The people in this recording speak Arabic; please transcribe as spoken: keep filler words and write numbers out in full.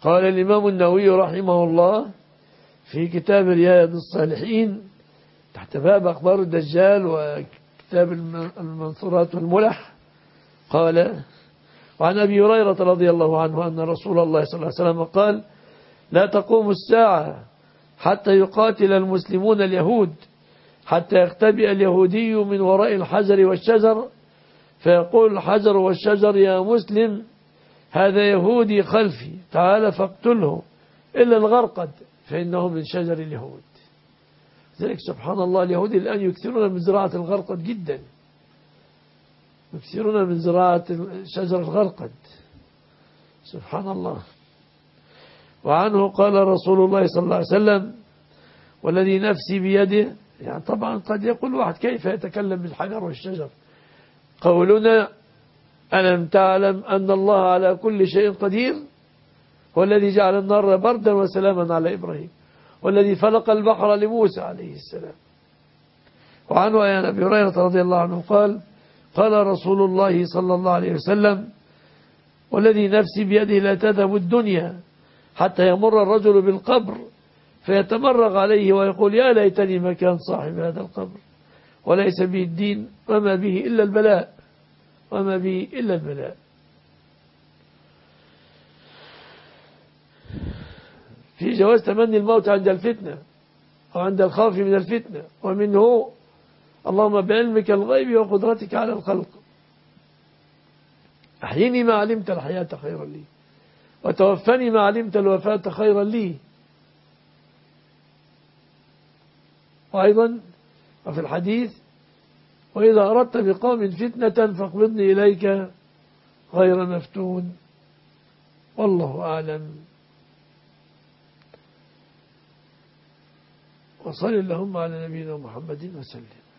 قال الإمام النووي رحمه الله في كتاب رياض الصالحين تحت باب أخبار الدجال وكتاب المنصورات والملح، قال: وعن أبي هريرة رضي الله عنه أن رسول الله صلى الله عليه وسلم قال: لا تقوم الساعة حتى يقاتل المسلمون اليهود، حتى يختبئ اليهودي من وراء الحجر والشجر، فيقول الحجر والشجر: يا مسلم، هذا يهودي خلفي، تعال فاقتله، إلا الغرقد فإنه من شجر اليهود. ذلك سبحان الله اليهود الآن يكثرون من زراعة الغرقد جدا، يكثرون من زراعة شجر الغرقد، سبحان الله. وعنه قال رسول الله صلى الله عليه وسلم: والذي نفسي بيده، يعني طبعا قد يقول واحد: كيف يتكلم بالحجر والشجر؟ قولنا: ألم تعلم أن الله على كل شيء قدير؟ هو الذي جعل النار بردا وسلاما على إبراهيم، والذي فلق البحر لموسى عليه السلام. وعنه عن أبي هريرة رضي الله عنه قال: قال رسول الله صلى الله عليه وسلم: والذي نفسي بيده لا تذهب الدنيا حتى يمر الرجل بالقبر فيتمرغ عليه ويقول: يا ليتني مكان صاحب هذا القبر، وليس به الدين وما به إلا البلاء، وما به إلا البلاء. في جواز تمني الموت عند الفتنة أو عند الخوف من الفتنة، ومنه: اللهم بعلمك الغيب وقدرتك على الخلق أحيني ما علمت الحياة خيرا لي، وتوفني ما علمت الوفاة خيرا لي. وأيضا وفي الحديث: وإذا أردت بقوم فتنة فاقبضني إليك غير مفتون. والله أعلم. وصل اللهم على نبينا محمد وسلم.